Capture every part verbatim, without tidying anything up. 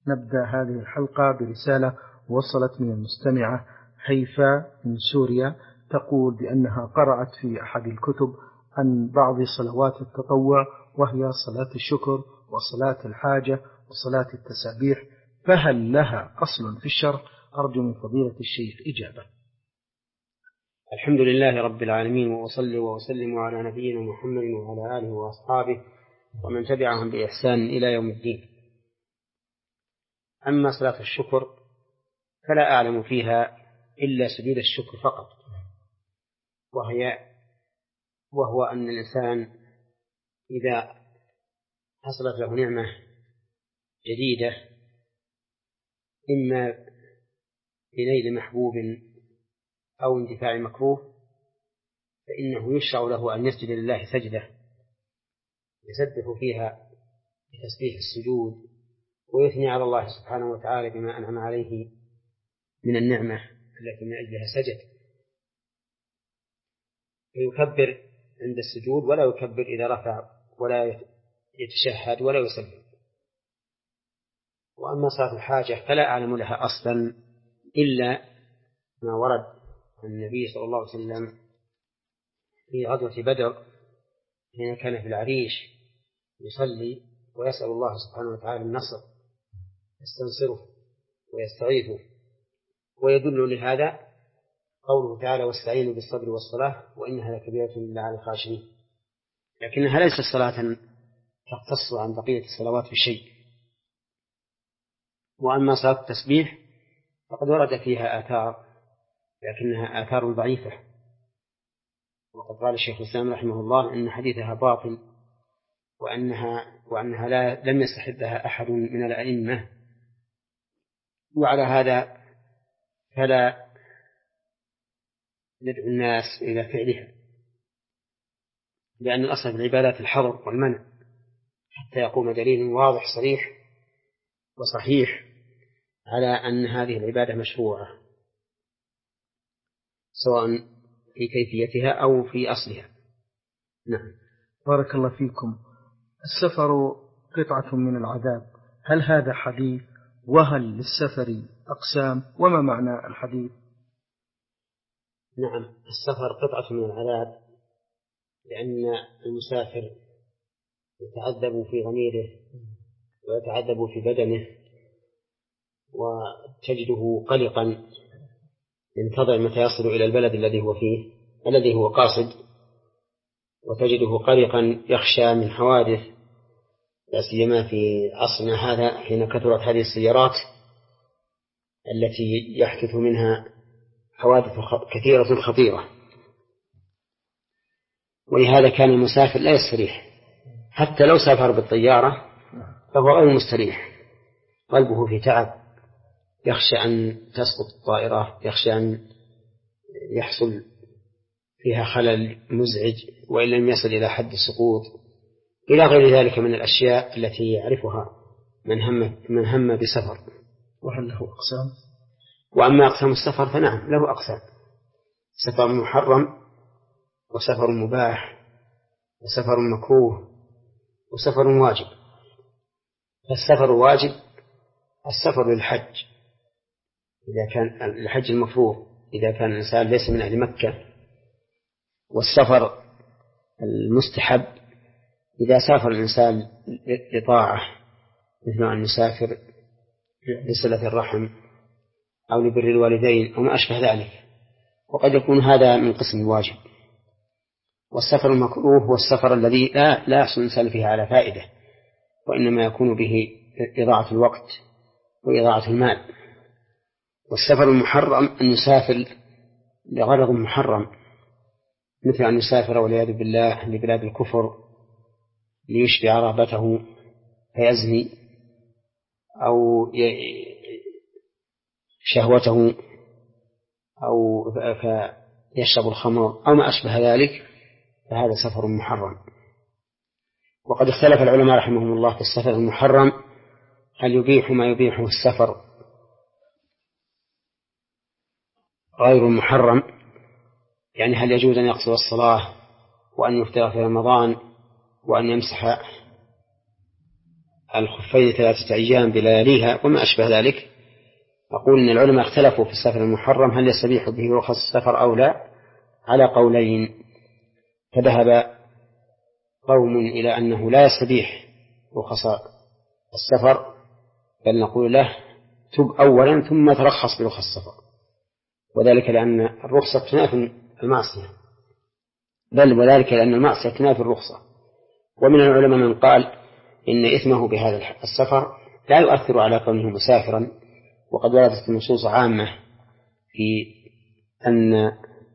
نبدأ هذه الحلقة برسالة وصلت من المستمعة هيفا من سوريا، تقول بأنها قرأت في أحد الكتب عن بعض صلوات التطوع، وهي صلاة الشكر وصلاة الحاجة وصلاة التسابيح، فهل لها أصل في الشرع؟ أرجو من فضيلة الشيخ إجابة. الحمد لله رب العالمين، وأصلي وأسلم على نبينا محمد وعلى آله وأصحابه ومن تبعهم بإحسان إلى يوم الدين. أما صلاة الشكر فلا أعلم فيها إلا سجود الشكر فقط، وهي وهو أن الإنسان إذا حصلت له نعمة جديدة إما بنيل محبوب أو اندفاع مكروه، فإنه يشرع له أن يسجد لله سجدة يسبح فيها بتسبيح السجود ويثني على الله سبحانه وتعالى بما أنعم عليه من النعمة التي من أجلها سجد، فيكبر عند السجود ولا يكبر إذا رفع ولا يتشهد ولا يسلم. وأما صلاة الحاجة فلا أعلم لها أصلا إلا ما ورد عن النبي صلى الله عليه وسلم في غزوة بدر حين كان في العريش يصلي ويسأل الله سبحانه وتعالى النصر، يستنصره ويستغيثه. ويدل لهذا قوله تعالى: واستعينوا بالصبر والصلاة وإنها لكبيرة إلا على الخاشعين، لكنها ليست صلاة تختص عن بقية الصلوات في شيء. وأما صلاة التسبيح فقد ورد فيها آثار، لكنها آثار ضعيفة، وقد قال الشيخ الإسلام رحمه الله إن حديثها باطل، وأنها, وأنها لا لم يستحبها أحد من الأئمة. وعلى هذا فلا ندعو الناس إلى فعلها، لأن الأصل في العبادات الحظر والمنع حتى يقوم دليل واضح صريح وصحيح على أن هذه العبادة مشروعة، سواء في كيفيتها أو في أصلها. نعم. بارك الله فيكم. السفر قطعة من العذاب، هل هذا حديث؟ وهل للسفر أقسام؟ وما معنى الحديث؟ نعم، السفر قطعة من العذاب، لأن المسافر يتعذب في ضميره ويتعذب في بدنه، وتجده قلقا ينتظر متى يصل إلى البلد الذي هو فيه الذي هو قاصد، وتجده قلقا يخشى من حوادث، لا سيما في عصرنا هذا حين كثرت هذه السيارات التي يحدث منها حوادث كثيرة خطيرة. ولهذا كان المسافر لا يستريح، حتى لو سافر بالطيارة فهو غير مستريح، قلبه في تعب، يخشى أن تسقط الطائرة، يخشى أن يحصل فيها خلل مزعج وإن لم يصل إلى حد السقوط، إلى غير ذلك من الأشياء التي يعرفها من هم, من هم بسفر. وهل له أقسام؟ وأما أقسام السفر فنعم له أقسام: سفر محرم، وسفر مباح، وسفر مكروه، وسفر واجب. فالسفر واجب السفر للحج إذا كان الحج المفروض إذا كان الإنسان ليس من أهل مكة، والسفر المستحب إذا سافر الإنسان لطاعة، مثل أن يسافر لصلة الرحم أو لبر الوالدين أو ما أشبه ذلك، وقد يكون هذا من قسم الواجب. والسفر المكروه هو السفر الذي لا, لا يحصل الإنسان فيه على فائدة، وإنما يكون به إضاعة الوقت وإضاعة المال. والسفر المحرم أن يسافر لغرض محرم، مثل أن يسافر والعياذ بالله لبلاد الكفر ليشبع رغبته فيزني، أو شهوته، أو فيشرب الخمر أو ما أشبه ذلك، فهذا سفر محرم. وقد اختلف العلماء رحمهم الله في السفر المحرم، هل يبيح ما يبيحه السفر غير المحرم، يعني هل يجوز أن يقصر الصلاة وأن يفطر في رمضان وأن يمسح الخفين ثلاثة أيام بلياليها وما أشبه ذلك، أقول إن العلماء اختلفوا في السفر المحرم هل يستبيح به رخص السفر أو لا على قولين. فذهب قوم إلى أنه لا يستبيح رخص السفر، بل نقول له تب أولا ثم ترخص برخص السفر، وذلك لأن الرخصة تنافي المعصية، بل وذلك لأن المعصية تنافي الرخصة. ومن العلماء من قال إن إثمه بهذا السفر لا يؤثر على كونه مسافرا، وقد وردت النصوص عامة في أن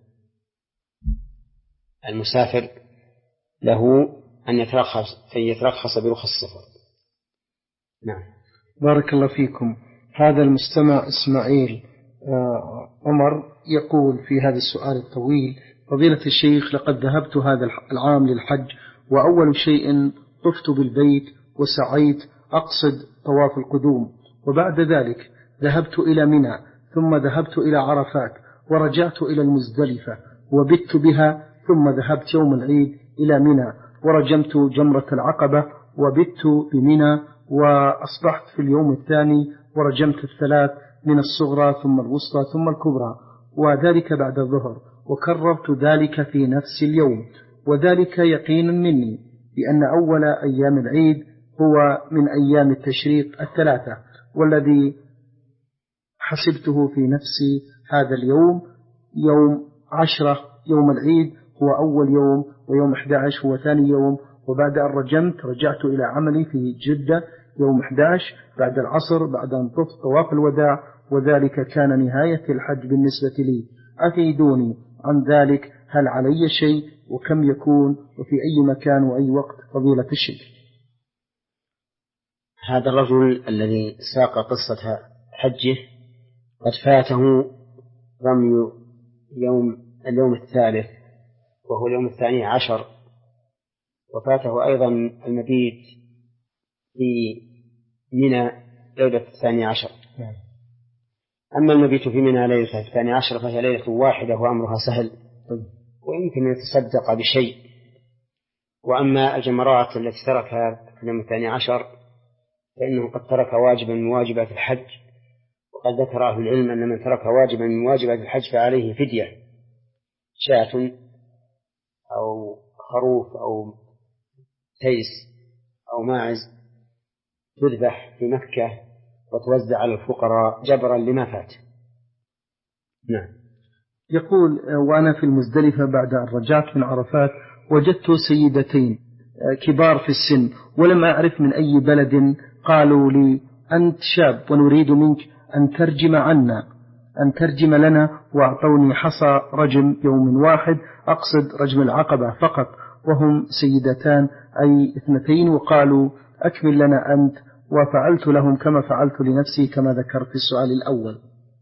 المسافر له أن يترخص, أن يترخص برخص السفر. نعم. بارك الله فيكم. هذا المستمع إسماعيل عمر يقول في هذا السؤال الطويل: فضيلة الشيخ، لقد ذهبت هذا العام للحج، وأول شيء طفت بالبيت وسعيت أقصد طواف القدوم، وبعد ذلك ذهبت إلى منى، ثم ذهبت إلى عرفات، ورجعت إلى المزدلفة وبت بها، ثم ذهبت يوم العيد إلى منى ورجمت جمرة العقبة وبت بمنى، وأصبحت في اليوم الثاني ورجمت الثلاث من الصغرى ثم الوسطى ثم الكبرى، وذلك بعد الظهر، وكررت ذلك في نفس اليوم، وذلك يقين مني بأن أول أيام العيد هو من أيام التشريق الثلاثة، والذي حسبته في نفسي هذا اليوم يوم عشرة يوم العيد هو أول يوم، ويوم أحد عشر هو ثاني يوم، وبعد أن رجمت رجعت إلى عملي في جدة يوم أحد عشر بعد العصر بعد أن طفت طواف الوداع، وذلك كان نهاية الحج بالنسبة لي. أفيدوني عن ذلك، هل علي شيء، وكم يكون، وفي أي مكان وأي وقت فضيلة الشيخ؟ هذا الرجل الذي ساق قصة حجه قد فاته رمي يوم اليوم الثالث وهو اليوم الثاني عشر، وفاته أيضا المبيت في منى ليلة الثاني عشر. أما المبيت في منى ليلة الثاني عشر فهي ليلة واحدة وأمرها سهل ويمكن أن يتصدق بشيء. وأما الجمرات التي تركها في اليوم الثاني عشر فإنه قد ترك واجبا من واجبات الحج، وقد ذكر أهل العلم أن من ترك واجبا من واجبات الحج فعليه فدية، شاة أو خروف أو تيس أو ماعز تذبح في مكة وتوزع على الفقراء جبرا لما فات. نعم. يقول: وأنا في المزدلفة بعد أن رجعت من عرفات وجدت سيدتين كبار في السن ولم أعرف من أي بلد، قالوا لي: أنت شاب ونريد منك أن ترجم عنا أن ترجم لنا، وأعطوني حصى رجم يوم واحد، أقصد رجم العقبة فقط، وهم سيدتان أي اثنتين، وقالوا: أكمل لنا أنت، وفعلت لهم كما فعلت لنفسي كما ذكرت في السؤال الأول.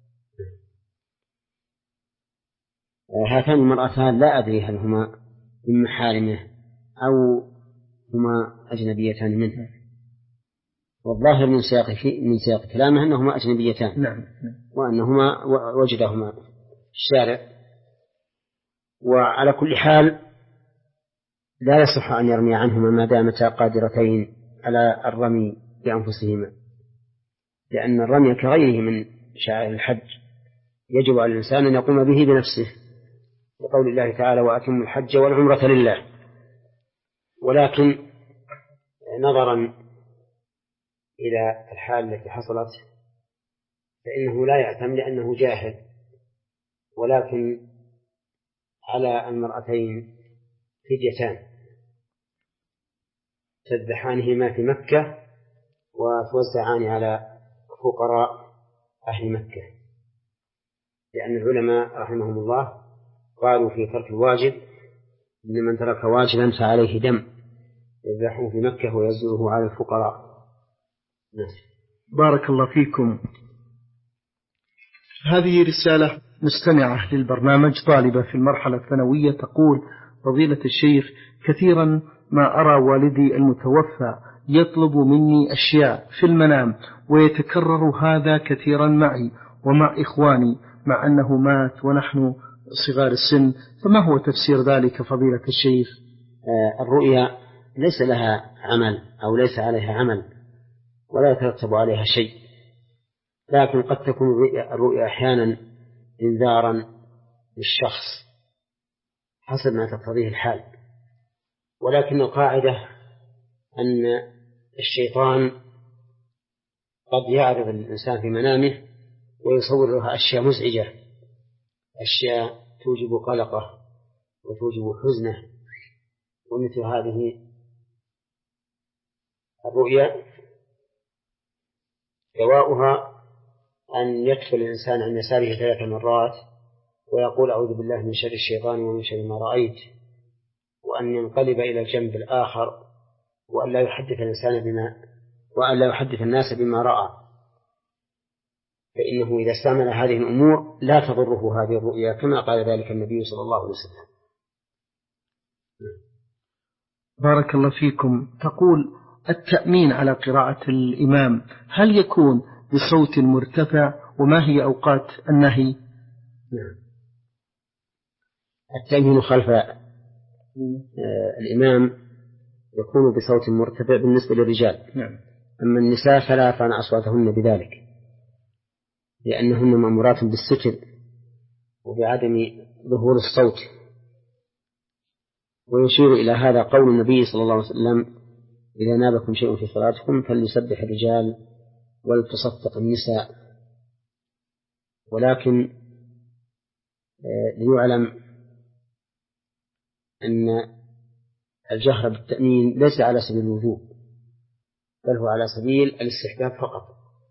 هاتان المرأتان لا أدري هل هما من محارمه أو هما أجنبيتان منه، والظاهر من سياق من سياق كلامه أنهما أجنبيتان. نعم. وأنهما وجدهما في الشارع. وعلى كل حال لا يصح أن يرمي عنهما ما دامتا قادرتين على الرمي بأنفسهما، لأن الرمي كغيره من شعائر الحج يجب على الإنسان أن يقوم به بنفسه، وقول الله تعالى: وأتموا الحج والعمرة لله. ولكن نظرا إلى الحال التي حصلت فإنه لا يأتم لأنه جاهل، ولكن على المرأتين فديتان تذبحانهما في مكة وتوزعان على فقراء أهل مكة، لأن العلماء رحمهم الله قالوا في ترك الواجب إن من ترك واجبا فعليه دم يذبحه في مكة ويوزعه على الفقراء. بارك الله فيكم. هذه رسالة مستمعة للبرنامج، طالبة في المرحلة الثانوية، تقول: فضيلة الشيخ، كثيرا ما أرى والدي المتوفى يطلب مني أشياء في المنام، ويتكرر هذا كثيرا معي ومع إخواني مع أنه مات ونحن صغار السن، فما هو تفسير ذلك فضيلة الشيخ؟ الرؤيا ليس لها عمل أو ليس عليها عمل ولا يترتب عليها شيء، لكن قد تكون الرؤيا أحيانا إنذارا للشخص حسب ما تقتضيه الحال. ولكن القاعدة أن الشيطان قد يعرض الإنسان في منامه ويصور له أشياء مزعجة، أشياء توجب قلقه وتوجب حزنه، ومثل هذه الرؤيا دواؤها أن يدخل الإنسان عن يساره ثلاث مرات ويقول أعوذ بالله من شر الشيطان ومن شر ما رأيت، وأن ينقلب إلى الجنب الآخر، وأن لا يحدث الإنسان بما وأن لا يحدث الناس بما رأى، فإنه إذا استعمل هذه الأمور لا تضره هذه الرؤيا، كما قال ذلك النبي صلى الله عليه وسلم. بارك الله فيكم. تقول التأمين على قراءة الإمام هل يكون بصوت مرتفع، وما هي أوقات النهي؟ نعم. التأمين خلف الإمام يكون بصوت مرتفع بالنسبة للرجال. نعم. أما النساء فلا يرفعن أصواتهن بذلك، لأنهن مأمورات بالستر وبعدم ظهور الصوت. ويشير إلى هذا قول النبي صلى الله عليه وسلم إذا نابكم شيء في صلاتكم فليسبح الرجال ولتصدق النساء. ولكن ليعلم أن الجهر بالتأمين ليس على سبيل الوجوب، بل هو على سبيل الاستحباب فقط.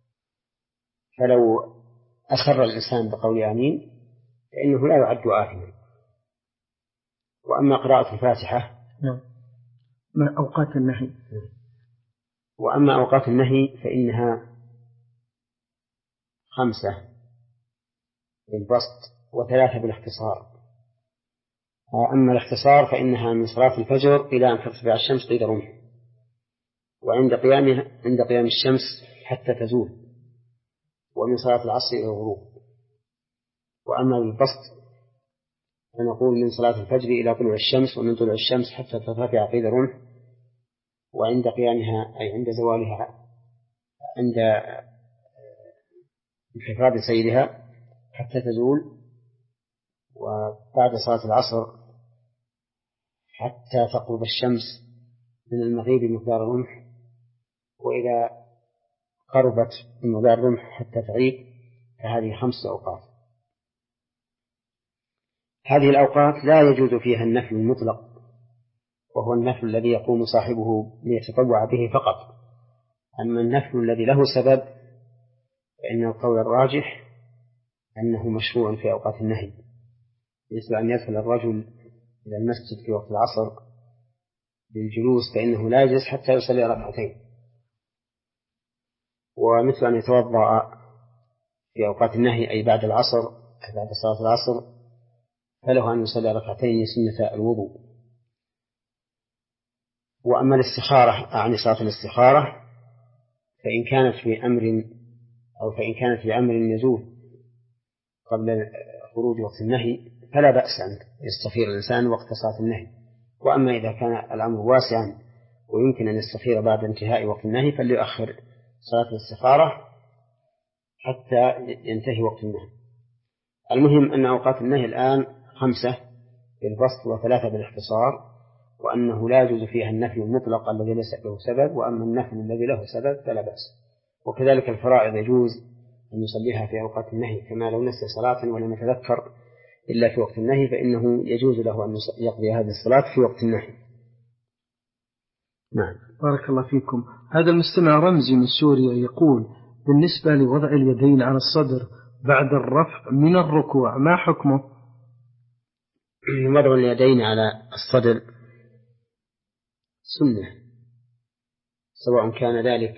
فلو أسر الإنسان بقول آمين فإنه لا يعد آثما. وأما قراءة الفاتحة ما أوقات النهي وأما أوقات النهي فإنها خمسة بالبسط وثلاثة بالاختصار. أما الاختصار فإنها من صلاة الفجر إلى أن ترتفع الشمس قيد رمح، وعند قيامها عند قيام الشمس حتى تزول، ومن صلاة العصر إلى الغروب. وأما بالبسط فنقول من صلاة الفجر إلى طلوع الشمس، ومن طلوع الشمس حتى ترتفع قيد رمح، وعند قيامها أي عند زوالها عند انخفاض سيرها حتى تزول، وبعد صلاة العصر حتى تقرب الشمس من المغيب مقدار الرمح، وإذا قربت من مقدار الرمح حتى تغيب، فهذه خمس أوقات. هذه الأوقات لا يجوز فيها النفل المطلق، وهو النفل الذي يقوم صاحبه ليتطوع به فقط. أما النفل الذي له سبب فإن القول الراجح أنه مشروع في أوقات النهي، مثل أن يدخل الرجل إلى المسجد في وقت العصر للجلوس فإنه لا يجلس حتى يصلي ركعتين، ومثل أن يتوضأ في أوقات النهي أي بعد العصر أي بعد صلاة العصر فله أن يصلي ركعتين سنة الوضوء. وأما الاستخارة عن صلاة الاستخارة فإن كانت في أمر أو فإن كانت في أمر يزول قبل خروج وقت النهي فلا بأس أن يستخير الإنسان وقت صلاة النهي. وأما إذا كان الأمر واسعا ويمكن أن يستخير بعد انتهاء وقت النهي فليؤخر صلاة الاستخارة حتى ينتهي وقت النهي. المهم أن أوقات النهي الآن خمسة بالبسط وثلاثة بالاختصار، وأنه لا يجوز فيها النفي المطلق الذي ليس له سبب، وأما النفي الذي له سبب فلا بأس. وكذلك الفرائض يجوز أن يصليها في أوقات النهي، كما لو نسي صلاة ولم يتذكر إلا في وقت النهي فإنه يجوز له أن يقضي هذه الصلاة في وقت النهي. نعم. بارك الله فيكم. هذا المستمع رمزي من سوريا يقول بالنسبة لوضع اليدين على الصدر بعد الرفع من الركوع ما حكمه؟ وضع اليدين على الصدر سنة، سواء كان ذلك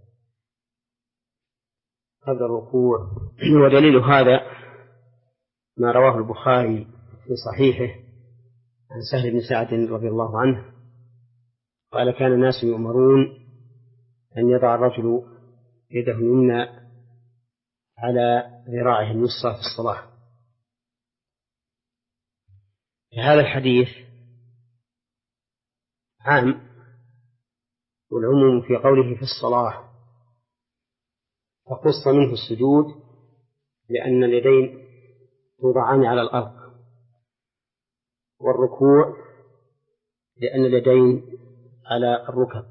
قبل الركوع. ودليل هذا ما رواه البخاري في صحيحه عن سهل بن سعد رضي الله عنه قال كان الناس يؤمرون أن يضع الرجل يده اليمنى على ذراعه اليسرى في الصلاة. هذا الحديث عام، والعموم في قوله في الصلاة فخص منه السجود لأن اليدين توضعان على الأرض، والركوع لأن اليدين على الركب،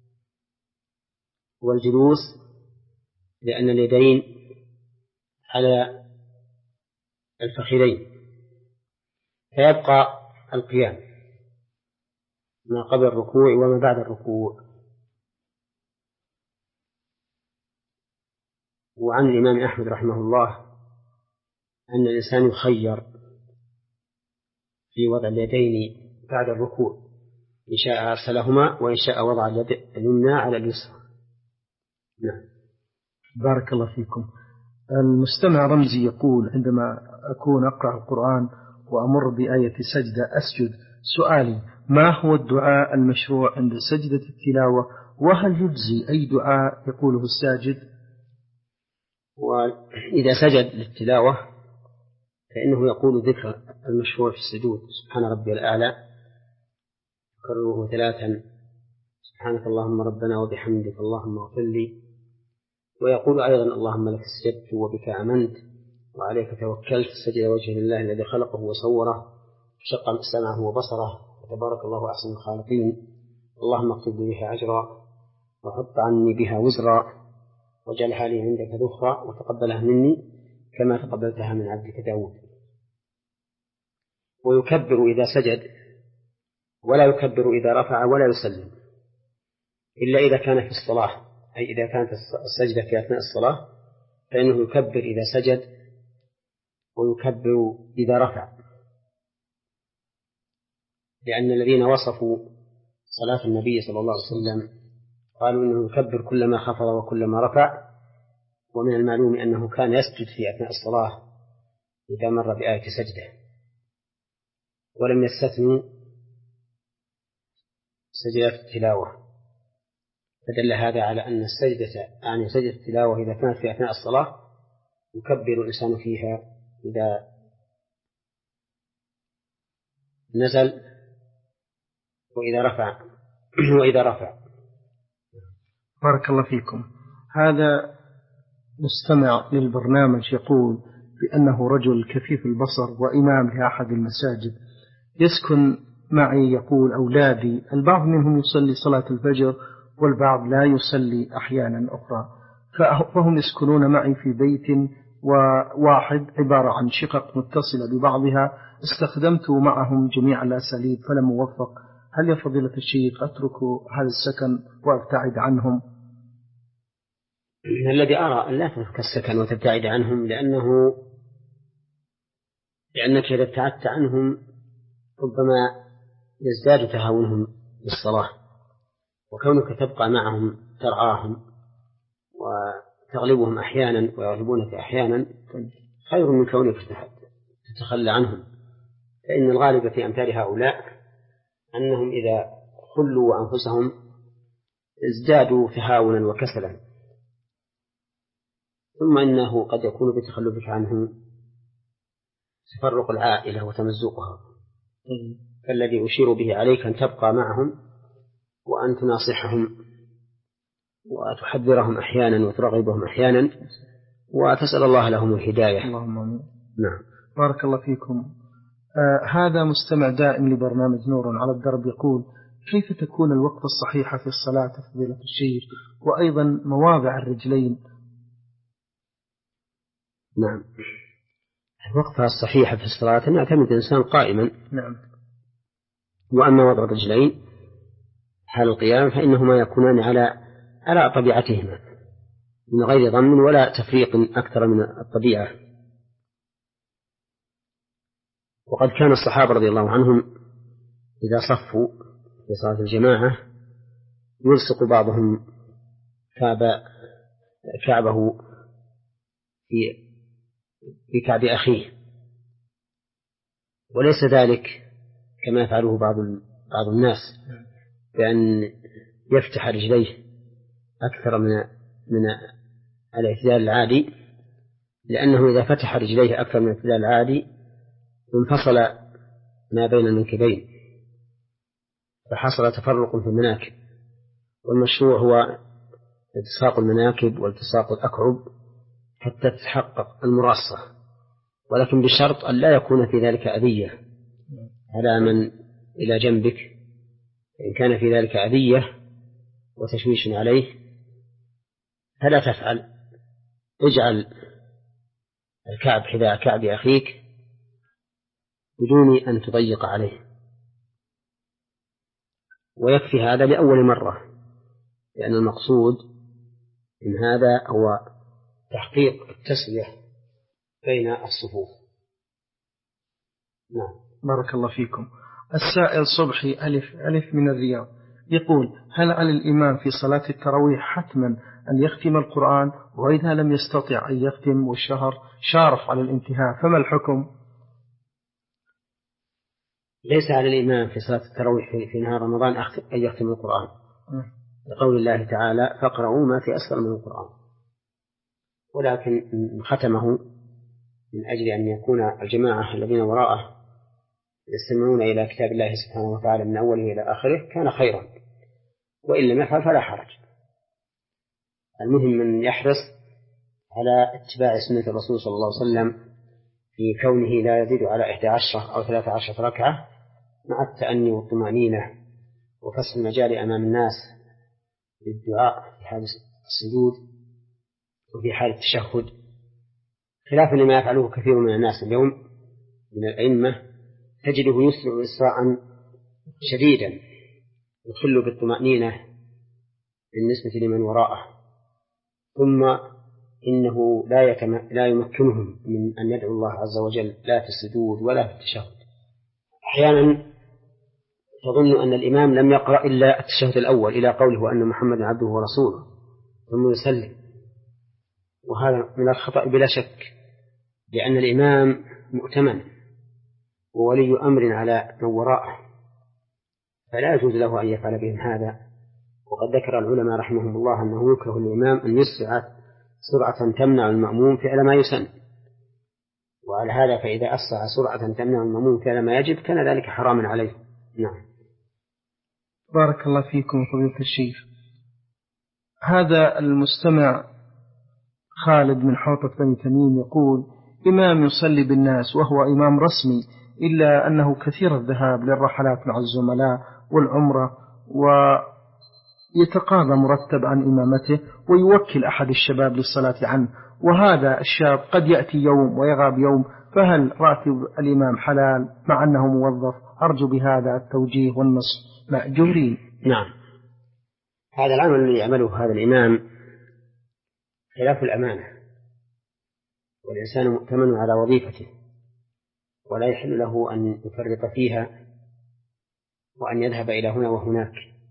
والجلوس لأن اليدين على الفخذين، فيبقى القيام ما قبل الركوع وما بعد الركوع. وعن الإمام أحمد رحمه الله أن الإنسان يخير في وضع اليدين بعد الركوع، إن شاء أرسلهما وإن شاء وضع اليد اليمنى على اليسرى. نعم. بارك الله فيكم. المستمع رمزي يقول: عندما أكون أقرأ القرآن وأمر بآية سجدة أسجد، سؤالي: ما هو الدعاء المشروع عند سجدة التلاوة؟ وهل يجزي أي دعاء يقوله الساجد؟ وإذا سجد للتلاوة فإنه يقول ذكر المشروع في السجود: سبحان ربي الأعلى، كرره ثلاثا، سبحانك اللهم ربنا وبحمدك اللهم اغفر لي. ويقول أيضا: اللهم لك سجدت وبك آمنت وعليك توكلت، سجد وجه لله الذي خلقه وصوره شق سمعه وبصره، وتبارك الله أحسن الخالقين، اللهم اكتب لي بها أجرا وحط عني بها وزرا واجعلها لي عندك ذخرا وتقبلها مني كما تقبلتها من عبدك داود. ويكبر إذا سجد ولا يكبر إذا رفع ولا يسلم إلا إذا كان في الصلاة، أي إذا كانت السجدة في أثناء الصلاة فإنه يكبر إذا سجد ويكبر إذا رفع، لأن الذين وصفوا صلاة النبي صلى الله عليه وسلم قالوا إنه يكبر كلما خفض وكلما رفع. ومن المعلوم أنه كان يسجد في أثناء الصلاة إذا مر بآية سجدة، ولم يستثنوا سجدة التلاوة، فدل هذا على أن السجدة يعني سجدة التلاوة إذا كانت في أثناء الصلاة يكبر الإنسان فيها إذا نزل وإذا رفع وإذا رفع. بارك الله فيكم. هذا مستمع للبرنامج يقول بأنه رجل كفيف البصر وإمام لأحد المساجد، يسكن معي، يقول أولادي البعض منهم يصلي صلاة الفجر والبعض لا يصلي أحيانا أخرى، فهم يسكنون معي في بيت وواحد عبارة عن شقق متصلة ببعضها، استخدمت معهم جميع الأساليب فلم أوفق. هل يا فضيلة الشيخ أترك هذا السكن وأبتعد عنهم؟ الذي أرى أن لا تترك السكن وتبتعد عنهم، لأنه لأنك إذا ابتعدت عنهم ربما يزداد تهاونهم بالصلاة، وكونك تبقى معهم ترعاهم وتغلبهم أحيانا ويغلبونك أحيانا خير من كونك تتخلى عنهم. فإن الغالب في أمثال هؤلاء أنهم إذا خلوا أنفسهم ازدادوا تهاونا وكسلا، ثم إنه قد يكون بتخلفك عنهم تفرق العائلة وتمزقها. فالذي أشير به عليك أن تبقى معهم وأن تناصحهم وتحذرهم أحيانا وترغبهم أحيانا وتسأل الله لهم الهداية. اللهم آمين. نعم. بارك الله فيكم. آه هذا مستمع دائم لبرنامج نور على الدرب يقول: كيف تكون الوقفة الصحيحة في الصلاة فضيلة الشيخ، وأيضا مواضع الرجلين؟ نعم، الوقفة الصحيحة في الصلاة أن يعتمد الإنسان قائما. نعم. وأما وضع الرجلين حال القيام فإنهما يكونان على على طبيعتهما من غير ضم ولا تفريق أكثر من الطبيعة. وقد كان الصحابة رضي الله عنهم إذا صفوا في صلاة الجماعة يلصق بعضهم كعب كعبه في في كعب أخيه، وليس ذلك كما يفعله بعض بعض الناس بأن يفتح رجليه أكثر من من الاعتدال العادي، لأنه إذا فتح رجليه أكثر من الاعتدال العادي انفصل ما بين المنكبين فحصل تفرق في المناكب. والمشروع هو التصاق المناكب والتصاق الأكعب حتى تتحقق المراصة، ولكن بشرط أن لا يكون في ذلك أذية على من إلى جنبك. إن كان في ذلك أذية وتشويش عليه فلا تفعل، اجعل الكعب حذاء كعب أخيك بدون أن تضيق عليه، ويكفي هذا لأول مرة، لأن المقصود من هذا هو تحقيق التسوية بين الصفوف. نعم. بارك الله فيكم. السائل صبحي ألف ألف من الرياض يقول: هل على الإمام في صلاة التراويح حتما أن يختم القرآن؟ وإذا لم يستطع أن يختم والشهر شارف على الانتهاء فما الحكم؟ ليس على الإمام في صلاة التراويح في نهار رمضان أن يختم القرآن، لقول الله تعالى: فاقرؤوا ما في أسفل من القرآن. ولكن ختمه من أجل أن يكون الجماعة الذين وراءه يستمعون إلى كتاب الله سبحانه وتعالى من أوله إلى آخره كان خيرا، وإن لم يفعل فلا حرج. المهم من يحرص على اتباع سنة الرسول صلى الله عليه وسلم في كونه لا يزيد على إحدى عشرة أو ثلاثة عشرة ركعة، مع التأني والطمأنينة وفصل المجال أمام الناس للدعاء في حال السجود وفي حال التشهد، خلافا لما يفعله كثير من الناس اليوم من الأئمة، تجده يسرع إسراعا شديدا يخل بالطمأنينة بالنسبة لمن وراءه، ثم إنه لا, يتم... لا يمكنهم من أن يدعو الله عز وجل لا في السجود ولا في التشهد. أحيانا تظن أن الإمام لم يقرأ إلا التشهد الأول إلى قوله وأن محمد عبده ورسوله ثم يسلم، وهذا من الخطأ بلا شك، لأن الإمام مؤتمن وولي أمر على من وراءه، فلا يجوز له أن يفعل بهم هذا. وقد ذكر العلماء رحمهم الله أنه يكره الإمام أن يسرع سرعة تمنع المأموم فعل ما يسن، وعلى هذا فإذا أسرع سرعة تمنع المأموم فعل ما يجب كان ذلك حراما عليه. نعم. بارك الله فيكم فضيلة الشيخ. هذا المستمع خالد من حوطة بني تميم يقول: إمام يصلي بالناس وهو إمام رسمي، إلا أنه كثير الذهاب للرحلات مع الزملاء والعمرة، ويتقاضى مرتب عن إمامته ويوكل أحد الشباب للصلاة عنه، وهذا الشاب قد يأتي يوم ويغاب يوم، فهل راتب الإمام حلال مع أنه موظف؟ أرجو بهذا التوجيه والنصح مأجورين. نعم. هذا العمل الذي يعمله هذا الإمام خلاف الأمانة، والإنسان مؤتمن على وظيفته ولا يحل له أن يفرط فيها وأن يذهب إلى هنا وهناك،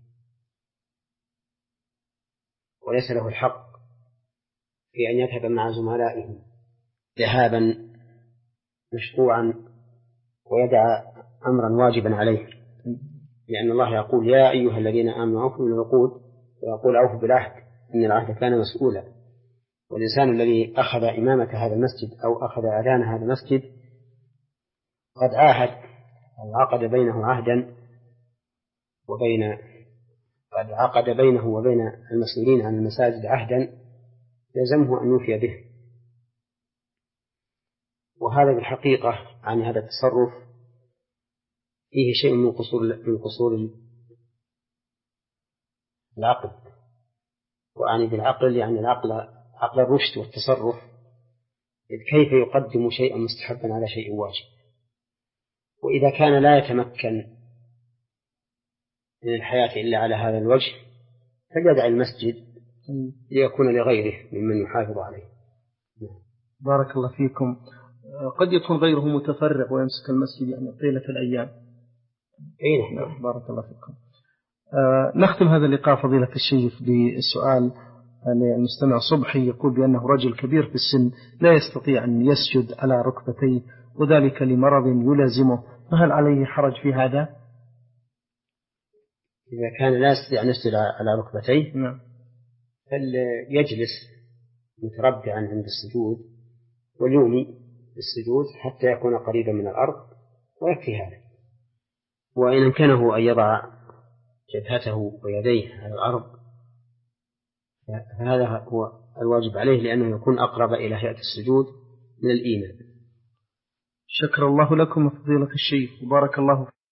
وليس له الحق في أن يذهب مع زملائه ذهابا مشروعا ويدع أمرا واجبا عليه، لأن الله يقول: يا أيها الذين آمنوا أوفوا بالعقود، ويقول: أوفوا بالعهد إن العهد كان مسؤولا. والإنسان الذي أخذ إمامة هذا المسجد أو أخذ أذان هذا المسجد قد عاهد أو عقد بينه عهدا وبين قد عقد بينه وبين المسؤولين عن المساجد عهدا يلزمه أن يوفي به. وهذا بالحقيقة عن هذا التصرف فيه شيء من قصور من قصور العقل، وأعني بالعقل يعني العقل عقل الرشد والتصرف، إذ كيف يقدم شيئا مستحبا على شيء واجب؟ وإذا كان لا يتمكن من الحياة إلا على هذا الوجه فليدع المسجد ليكون لغيره ممن يحافظ عليه. بارك الله فيكم. قد يكون غيره متفرغ ويمسك المسجد يعني طيلة الأيام. إيه. نعم. بارك الله فيكم. آه نختم هذا اللقاء فضيلة الشيخ بسؤال المستمع صبحي يقول بأنه رجل كبير في السن لا يستطيع أن يسجد على ركبتيه وذلك لمرض يلازمه، فهل عليه حرج في هذا؟ إذا كان لا يستطيع أن يسجد على ركبتيه نعم. فليجلس متربعا عند السجود وليومي بالسجود حتى يكون قريبا من الأرض ويكفي هذا. وإن أمكنه أن يضع جبهته ويديه على الأرض هذا هو الواجب عليه، لأنه يكون أقرب إلى هيئة السجود من الإيمان. شكر الله لكم فضيلة الشيخ وبارك الله